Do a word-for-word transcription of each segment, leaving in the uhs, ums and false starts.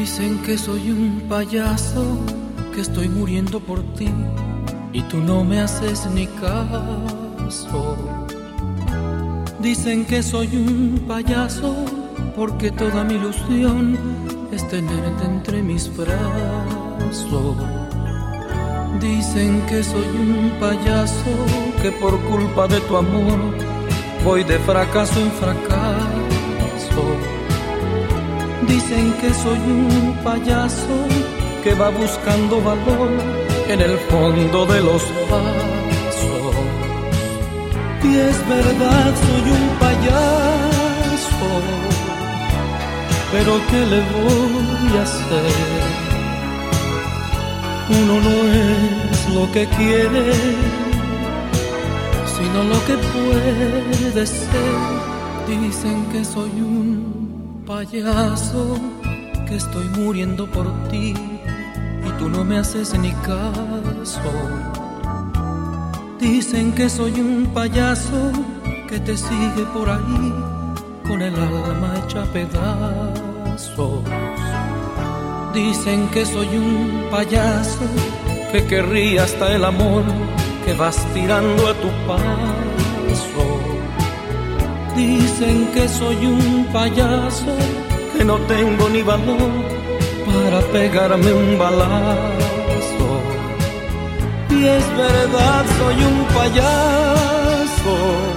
Dicen que soy un payaso, que estoy muriendo por ti y tú no me haces ni caso. Dicen que soy un payaso porque toda mi ilusión es tenerte entre mis brazos. Dicen que soy un payaso, que por culpa de tu amor voy de fracaso en fracaso. Dicen que soy un payaso que va buscando valor en el fondo de los vasos. Y es verdad, soy un payaso, pero ¿qué le voy a hacer? Uno no es lo que quiere, sino lo que puede ser. Dicen que soy un payaso, que estoy muriendo por ti y tú no me haces ni caso. Dicen que soy un payaso que te sigue por ahí con el alma hecha pedazos. Dicen que soy un payaso que querría hasta el amor que vas tirando a tu paso. Dicen que soy un payaso que no tengo ni valor para pegarme un balazo. Y es verdad, soy un payaso,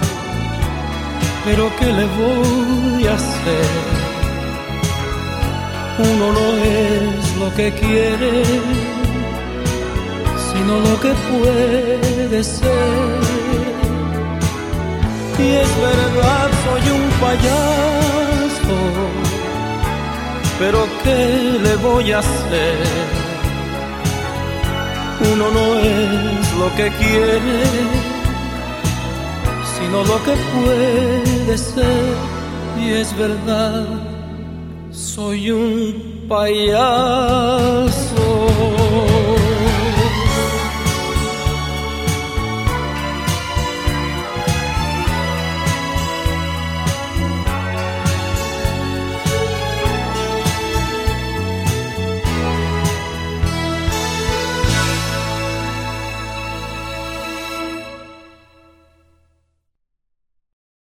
pero ¿qué le voy a hacer? Uno no es lo que quiere, sino lo que puede ser. Y es verdad, soy un payaso, pero ¿qué le voy a hacer? Uno no es lo que quiere, sino lo que puede ser. Y es verdad, soy un payaso.